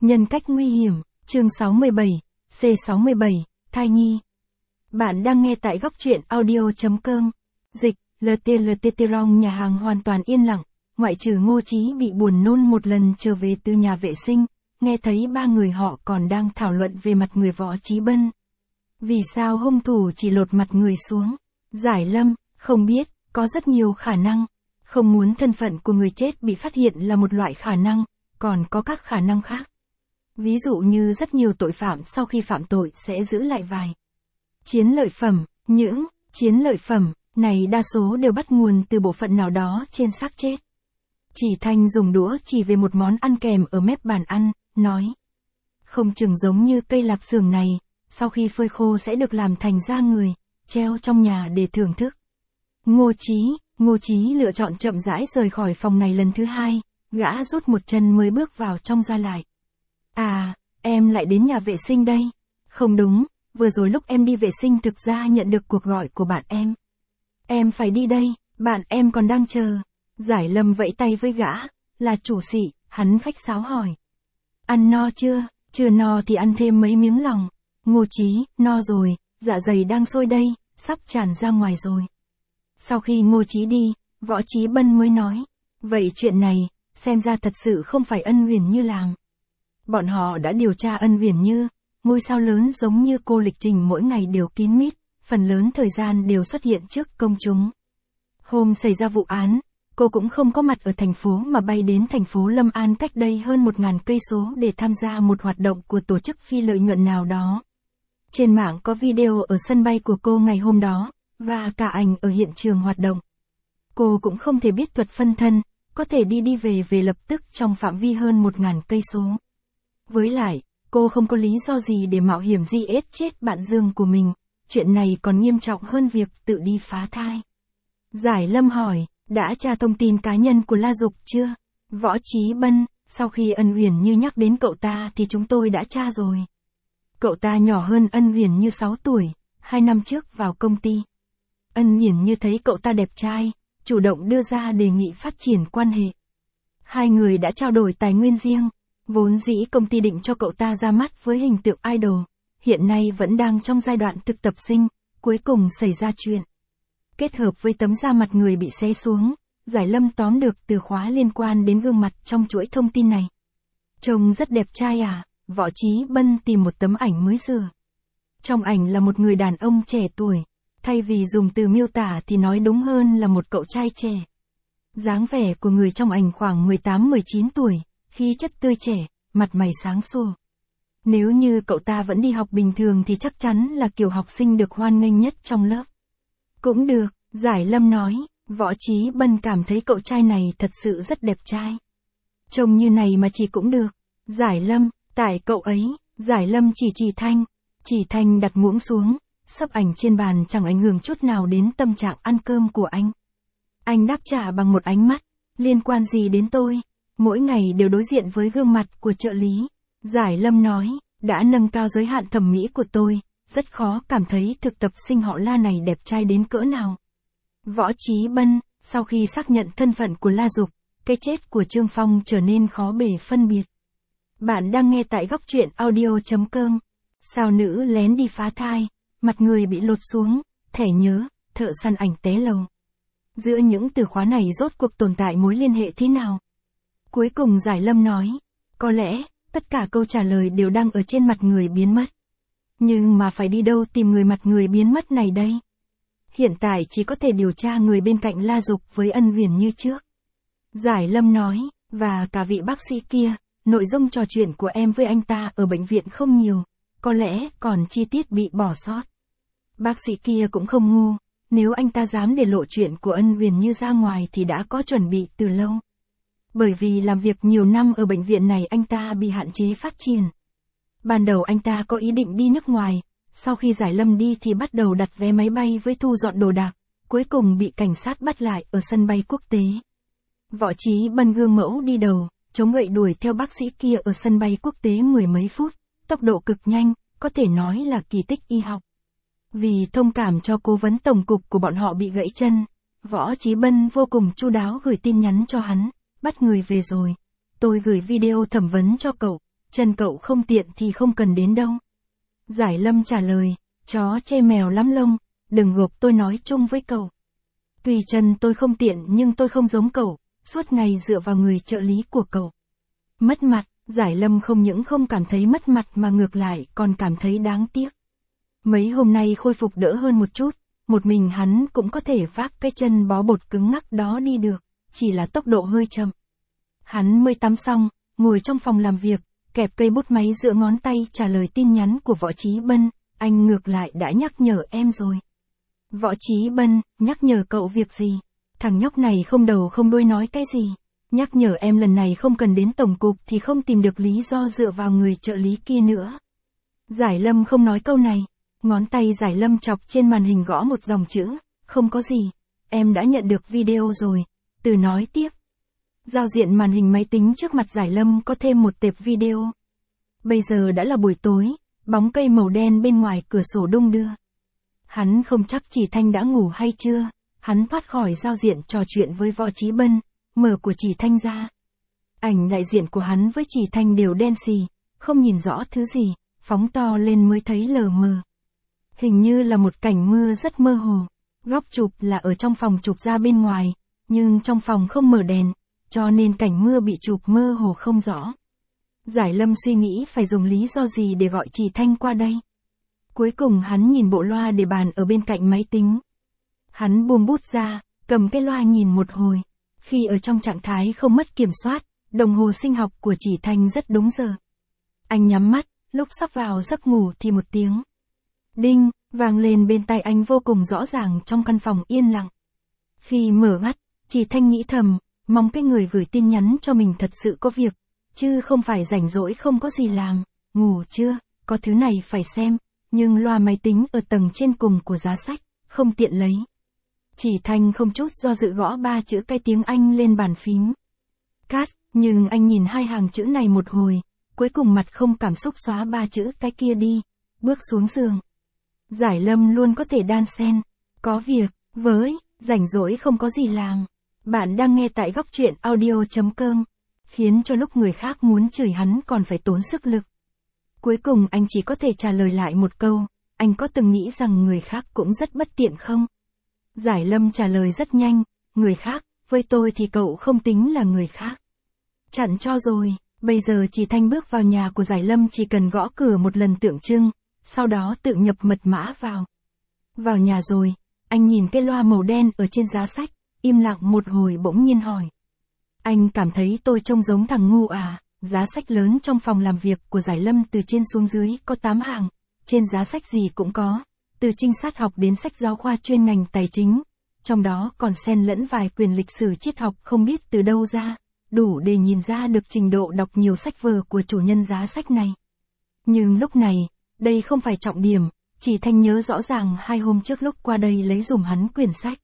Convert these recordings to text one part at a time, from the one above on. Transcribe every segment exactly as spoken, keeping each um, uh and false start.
Nhân cách nguy hiểm, chương sáu mươi bảy, C sáu mươi bảy, thai nhi. Bạn đang nghe tại góc truyện audio chấm com. Dịch, lờ tê lờ tê tê rong nhà hàng hoàn toàn yên lặng, ngoại trừ Ngô Chí bị buồn nôn một lần trở về từ nhà vệ sinh, nghe thấy ba người họ còn đang thảo luận về mặt người Võ Chí Bân. Vì sao hung thủ chỉ lột mặt người xuống? Giải Lâm, không biết, có rất nhiều khả năng. Không muốn thân phận của người chết bị phát hiện là một loại khả năng, còn có các khả năng khác. Ví dụ như rất nhiều tội phạm sau khi phạm tội sẽ giữ lại vài chiến lợi phẩm, những chiến lợi phẩm này đa số đều bắt nguồn từ bộ phận nào đó trên xác chết. Chỉ Thanh dùng đũa chỉ về một món ăn kèm ở mép bàn ăn, nói. Không chừng giống như cây lạp xưởng này, sau khi phơi khô sẽ được làm thành da người, treo trong nhà để thưởng thức. Ngô Chí, Ngô Chí lựa chọn chậm rãi rời khỏi phòng này lần thứ hai, gã rút một chân mới bước vào trong ra lại. À, em lại đến nhà vệ sinh đây. Không đúng, vừa rồi lúc em đi vệ sinh thực ra nhận được cuộc gọi của bạn em. Em phải đi đây, bạn em còn đang chờ. Giải Lâm vẫy tay với gã, là chủ sĩ, hắn khách sáo hỏi. Ăn no chưa? Chưa no thì ăn thêm mấy miếng lòng. Ngô Chí, no rồi, dạ dày đang sôi đây, sắp tràn ra ngoài rồi. Sau khi Ngô Chí đi, Võ Chí Bân mới nói. Vậy chuyện này, xem ra thật sự không phải Ân Huyền Như làm. Bọn họ đã điều tra Ân Huyền Như, ngôi sao lớn giống như cô lịch trình mỗi ngày đều kín mít, phần lớn thời gian đều xuất hiện trước công chúng. Hôm xảy ra vụ án, cô cũng không có mặt ở thành phố mà bay đến thành phố Lâm An cách đây hơn một ngàn cây số để tham gia một hoạt động của tổ chức phi lợi nhuận nào đó. Trên mạng có video ở sân bay của cô ngày hôm đó, và cả ảnh ở hiện trường hoạt động. Cô cũng không thể biết thuật phân thân, có thể đi đi về về lập tức trong phạm vi hơn một ngàn cây số. Với lại, cô không có lý do gì để mạo hiểm di ết chết bạn Dương của mình, chuyện này còn nghiêm trọng hơn việc tự đi phá thai. Giải Lâm hỏi, đã tra thông tin cá nhân của La Dục chưa? Võ Chí Bân, sau khi Ân Huyền Như nhắc đến cậu ta thì chúng tôi đã tra rồi. Cậu ta nhỏ hơn Ân Huyền Như sáu tuổi, hai năm trước vào công ty. Ân Huyền Như thấy cậu ta đẹp trai, chủ động đưa ra đề nghị phát triển quan hệ. Hai người đã trao đổi tài nguyên riêng. Vốn dĩ công ty định cho cậu ta ra mắt với hình tượng idol, hiện nay vẫn đang trong giai đoạn thực tập sinh, cuối cùng xảy ra chuyện. Kết hợp với tấm da mặt người bị xé xuống, Giải Lâm tóm được từ khóa liên quan đến gương mặt trong chuỗi thông tin này. Trông rất đẹp trai à? Võ Chí Bân tìm một tấm ảnh mới rửa. Trong ảnh là một người đàn ông trẻ tuổi, thay vì dùng từ miêu tả thì nói đúng hơn là một cậu trai trẻ. Dáng vẻ của người trong ảnh khoảng mười tám mười chín tuổi. Khí chất tươi trẻ, mặt mày sáng sủa. Nếu như cậu ta vẫn đi học bình thường thì chắc chắn là kiểu học sinh được hoan nghênh nhất trong lớp. Cũng được, Giải Lâm nói, Võ Chí Bân cảm thấy cậu trai này thật sự rất đẹp trai. Trông như này mà chỉ cũng được. Giải Lâm, tại cậu ấy, Giải Lâm chỉ Chỉ Thanh. Chỉ Thanh đặt muỗng xuống, sấp ảnh trên bàn chẳng ảnh hưởng chút nào đến tâm trạng ăn cơm của anh. Anh đáp trả bằng một ánh mắt, liên quan gì đến tôi? Mỗi ngày đều đối diện với gương mặt của trợ lý. Giải Lâm nói, đã nâng cao giới hạn thẩm mỹ của tôi, rất khó cảm thấy thực tập sinh họ La này đẹp trai đến cỡ nào. Võ Chí Bân, sau khi xác nhận thân phận của La Dục, cái chết của Trương Phong trở nên khó bề phân biệt. Bạn đang nghe tại góc truyện audio chấm com. Sao nữ lén đi phá thai, mặt người bị lột xuống, thẻ nhớ, thợ săn ảnh té lầu. Giữa những từ khóa này rốt cuộc tồn tại mối liên hệ thế nào? Cuối cùng Giải Lâm nói, có lẽ, tất cả câu trả lời đều đang ở trên mặt người biến mất. Nhưng mà phải đi đâu tìm người mặt người biến mất này đây? Hiện tại chỉ có thể điều tra người bên cạnh La Dục với Ân Huyền Như trước. Giải Lâm nói, và cả vị bác sĩ kia, nội dung trò chuyện của em với anh ta ở bệnh viện không nhiều, có lẽ còn chi tiết bị bỏ sót. Bác sĩ kia cũng không ngu, nếu anh ta dám để lộ chuyện của Ân Huyền Như ra ngoài thì đã có chuẩn bị từ lâu. Bởi vì làm việc nhiều năm ở bệnh viện này anh ta bị hạn chế phát triển. Ban đầu anh ta có ý định đi nước ngoài, sau khi Giải Lâm đi thì bắt đầu đặt vé máy bay với thu dọn đồ đạc, cuối cùng bị cảnh sát bắt lại ở sân bay quốc tế. Võ Chí Bân gương mẫu đi đầu, chống gậy đuổi theo bác sĩ kia ở sân bay quốc tế mười mấy phút, tốc độ cực nhanh, có thể nói là kỳ tích y học. Vì thông cảm cho cố vấn tổng cục của bọn họ bị gãy chân, Võ Chí Bân vô cùng chu đáo gửi tin nhắn cho hắn. Bắt người về rồi. Tôi gửi video thẩm vấn cho cậu. chân cậu không tiện thì không cần đến đâu. Giải Lâm trả lời, chó chê mèo lắm lông, đừng gộp tôi nói chung với cậu. Tuy chân tôi không tiện nhưng tôi không giống cậu, suốt ngày dựa vào người trợ lý của cậu. Mất mặt, Giải Lâm không những không cảm thấy mất mặt mà ngược lại còn cảm thấy đáng tiếc. Mấy hôm nay khôi phục đỡ hơn một chút, một mình hắn cũng có thể vác cái chân bó bột cứng ngắc đó đi được, chỉ là tốc độ hơi chậm. Hắn mới tắm xong, ngồi trong phòng làm việc, kẹp cây bút máy giữa ngón tay trả lời tin nhắn của Võ Chí Bân, anh ngược lại đã nhắc nhở em rồi. Võ Chí Bân, nhắc nhở cậu việc gì? Thằng nhóc này không đầu không đuôi nói cái gì? Nhắc nhở em lần này không cần đến tổng cục thì không tìm được lý do dựa vào người trợ lý kia nữa. Giải Lâm không nói câu này, ngón tay Giải Lâm chọc trên màn hình gõ một dòng chữ, không có gì, em đã nhận được video rồi, từ nói tiếp. Giao diện màn hình máy tính trước mặt Giải Lâm có thêm một tệp video. Bây giờ đã là buổi tối, bóng cây màu đen bên ngoài cửa sổ đung đưa. Hắn không chắc Chỉ Thanh đã ngủ hay chưa, hắn thoát khỏi giao diện trò chuyện với Võ Chí Bân, mở của Chỉ Thanh ra. Ảnh đại diện của hắn với Chỉ Thanh đều đen xì, không nhìn rõ thứ gì, phóng to lên mới thấy lờ mờ. Hình như là một cảnh mưa rất mơ hồ, góc chụp là ở trong phòng chụp ra bên ngoài, nhưng trong phòng không mở đèn, cho nên cảnh mưa bị chụp mơ hồ không rõ. Giải Lâm suy nghĩ phải dùng lý do gì để gọi Chỉ Thanh qua đây. Cuối cùng hắn nhìn bộ loa để bàn ở bên cạnh máy tính. Hắn buông bút ra, cầm cái loa nhìn một hồi. Khi ở trong trạng thái không mất kiểm soát, đồng hồ sinh học của Chỉ Thanh rất đúng giờ. Anh nhắm mắt, lúc sắp vào giấc ngủ thì một tiếng đinh vang lên bên tai anh vô cùng rõ ràng trong căn phòng yên lặng. Khi mở mắt, Chỉ Thanh nghĩ thầm, mong cái người gửi tin nhắn cho mình thật sự có việc, chứ không phải rảnh rỗi không có gì làm. Ngủ chưa, có thứ này phải xem, nhưng loa máy tính ở tầng trên cùng của giá sách, không tiện lấy. Chỉ Thanh không chút do dự gõ ba chữ cái tiếng Anh lên bàn phím. Cát, nhưng anh nhìn hai hàng chữ này một hồi, cuối cùng mặt không cảm xúc xóa ba chữ cái kia đi, bước xuống giường. Giải Lâm luôn có thể đan xen, có việc, với, rảnh rỗi không có gì làm. Bạn đang nghe tại góc truyện audio chấm com, khiến cho lúc người khác muốn chửi hắn còn phải tốn sức lực. Cuối cùng anh chỉ có thể trả lời lại một câu, anh có từng nghĩ rằng người khác cũng rất bất tiện không? Giải Lâm trả lời rất nhanh, người khác, với tôi thì cậu không tính là người khác. Chặn cho rồi, bây giờ Chỉ Thanh bước vào nhà của Giải Lâm chỉ cần gõ cửa một lần tượng trưng, sau đó tự nhập mật mã vào. Vào nhà rồi, anh nhìn cái loa màu đen ở trên giá sách, im lặng một hồi bỗng nhiên hỏi. Anh cảm thấy tôi trông giống thằng ngu à? Giá sách lớn trong phòng làm việc của Giải Lâm từ trên xuống dưới có tám hàng, trên giá sách gì cũng có, từ trinh sát học đến sách giáo khoa chuyên ngành tài chính, trong đó còn xen lẫn vài quyển lịch sử triết học không biết từ đâu ra, đủ để nhìn ra được trình độ đọc nhiều sách vở của chủ nhân giá sách này. Nhưng lúc này, đây không phải trọng điểm, Chỉ Thanh nhớ rõ ràng hai hôm trước lúc qua đây lấy dùm hắn quyển sách.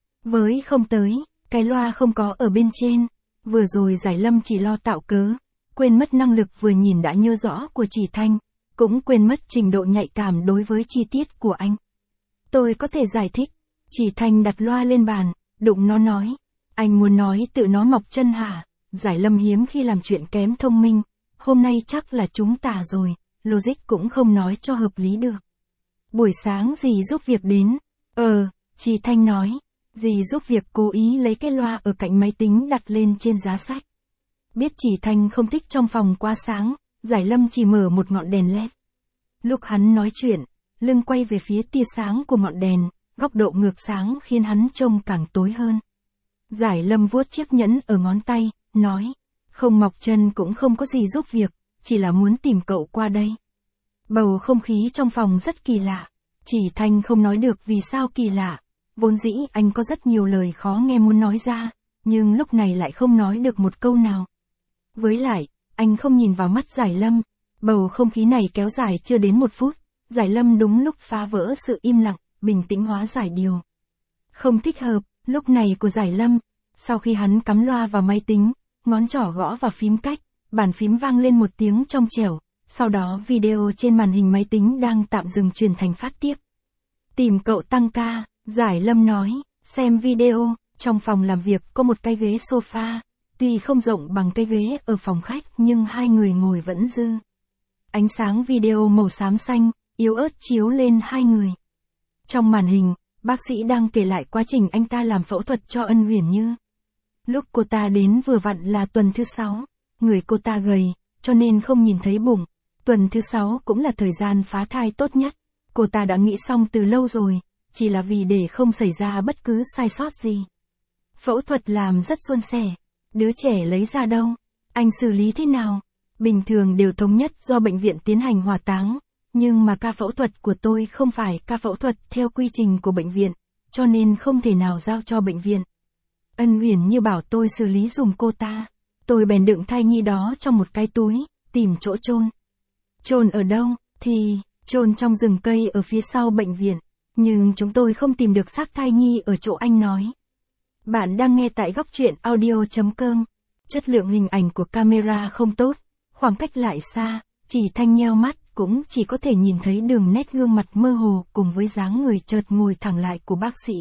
Với không tới, cái loa không có ở bên trên, vừa rồi Giải Lâm chỉ lo tạo cớ, quên mất năng lực vừa nhìn đã nhớ rõ của Chỉ Thanh, cũng quên mất trình độ nhạy cảm đối với chi tiết của anh. Tôi có thể giải thích. Chỉ Thanh đặt loa lên bàn, đụng nó nói. Anh muốn nói tự nó mọc chân hả? Giải Lâm hiếm khi làm chuyện kém thông minh, hôm nay chắc là chúng tả rồi, logic cũng không nói cho hợp lý được. Buổi sáng dì giúp việc đến. Ờ, Chỉ Thanh nói. Dì giúp việc cố ý lấy cái loa ở cạnh máy tính đặt lên trên giá sách. Biết Chỉ Thanh không thích trong phòng quá sáng, Giải Lâm chỉ mở một ngọn đèn led. Lúc hắn nói chuyện, lưng quay về phía tia sáng của ngọn đèn, góc độ ngược sáng khiến hắn trông càng tối hơn. Giải Lâm vuốt chiếc nhẫn ở ngón tay, nói, không mọc chân cũng không có gì giúp việc, chỉ là muốn tìm cậu qua đây. Bầu không khí trong phòng rất kỳ lạ. Chỉ Thanh không nói được vì sao kỳ lạ. Vốn dĩ anh có rất nhiều lời khó nghe muốn nói ra, nhưng lúc này lại không nói được một câu nào. Với lại, anh không nhìn vào mắt Giải Lâm. Bầu không khí này kéo dài chưa đến một phút. Giải Lâm đúng lúc phá vỡ sự im lặng, bình tĩnh hóa giải điều không thích hợp, lúc này của Giải Lâm. Sau khi hắn cắm loa vào máy tính, ngón trỏ gõ vào phím cách, bàn phím vang lên một tiếng trong trẻo. Sau đó video trên màn hình máy tính đang tạm dừng truyền thành phát tiếp. Tìm cậu tăng ca, Giải Lâm nói, xem video, trong phòng làm việc có một cái ghế sofa, Tuy không rộng bằng cái ghế ở phòng khách nhưng hai người ngồi vẫn dư. Ánh sáng video màu xám xanh, yếu ớt chiếu lên hai người. Trong màn hình, bác sĩ đang kể lại quá trình anh ta làm phẫu thuật cho Ân Uyển Như. Lúc cô ta đến vừa vặn là tuần thứ sáu, người cô ta gầy, cho nên không nhìn thấy bụng. Tuần thứ sáu cũng là thời gian phá thai tốt nhất. Cô ta đã nghĩ xong từ lâu rồi, chỉ là vì để không xảy ra bất cứ sai sót gì. Phẫu thuật làm rất suôn sẻ. Đứa trẻ lấy ra đâu? Anh xử lý thế nào? Bình thường đều thống nhất do bệnh viện tiến hành hỏa táng, nhưng mà ca phẫu thuật của tôi không phải ca phẫu thuật theo quy trình của bệnh viện, cho nên không thể nào giao cho bệnh viện. Ân Uyển Như bảo tôi xử lý dùm cô ta. Tôi bèn đựng thai nhi đó trong một cái túi, tìm chỗ chôn. Chôn ở đâu? Thì, chôn trong rừng cây ở phía sau bệnh viện. Nhưng chúng tôi không tìm được xác thai nhi ở chỗ anh nói. Bạn đang nghe tại góc truyện audio chấm com. Chất lượng hình ảnh của camera không tốt, khoảng cách lại xa, chỉ Thanh nheo mắt cũng chỉ có thể nhìn thấy đường nét gương mặt mơ hồ cùng với dáng người chợt ngồi thẳng lại của bác sĩ.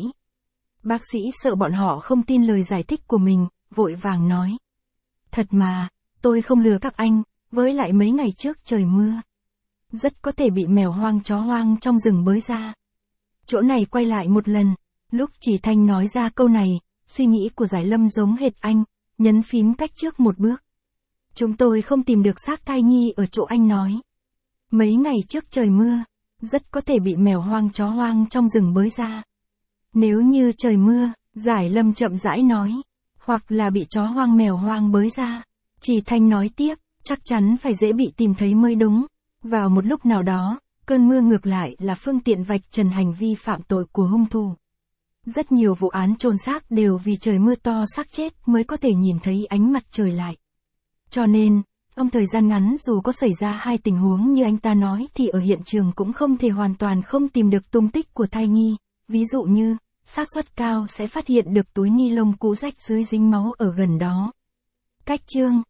Bác sĩ sợ bọn họ không tin lời giải thích của mình, vội vàng nói. Thật mà, tôi không lừa các anh, với lại mấy ngày trước trời mưa. Rất có thể bị mèo hoang chó hoang trong rừng bới ra. Chỗ này quay lại một lần, lúc chỉ Thanh nói ra câu này, suy nghĩ của Giải Lâm giống hệt anh, nhấn phím cách trước một bước. Chúng tôi không tìm được xác thai nhi ở chỗ anh nói. Mấy ngày trước trời mưa, rất có thể bị mèo hoang chó hoang trong rừng bới ra. Nếu như trời mưa, Giải Lâm chậm rãi nói, hoặc là bị chó hoang mèo hoang bới ra. Chỉ Thanh nói tiếp, chắc chắn phải dễ bị tìm thấy mới đúng. Vào một lúc nào đó, cơn mưa ngược lại là phương tiện vạch trần hành vi phạm tội của hung thủ. Rất nhiều vụ án chôn xác đều vì trời mưa to xác chết mới có thể nhìn thấy ánh mặt trời lại. Cho nên, trong thời gian ngắn dù có xảy ra hai tình huống như anh ta nói thì ở hiện trường cũng không thể hoàn toàn không tìm được tung tích của thai nhi. Ví dụ như, xác suất cao sẽ phát hiện được túi ni lông cũ rách dưới dính máu ở gần đó. Cách chương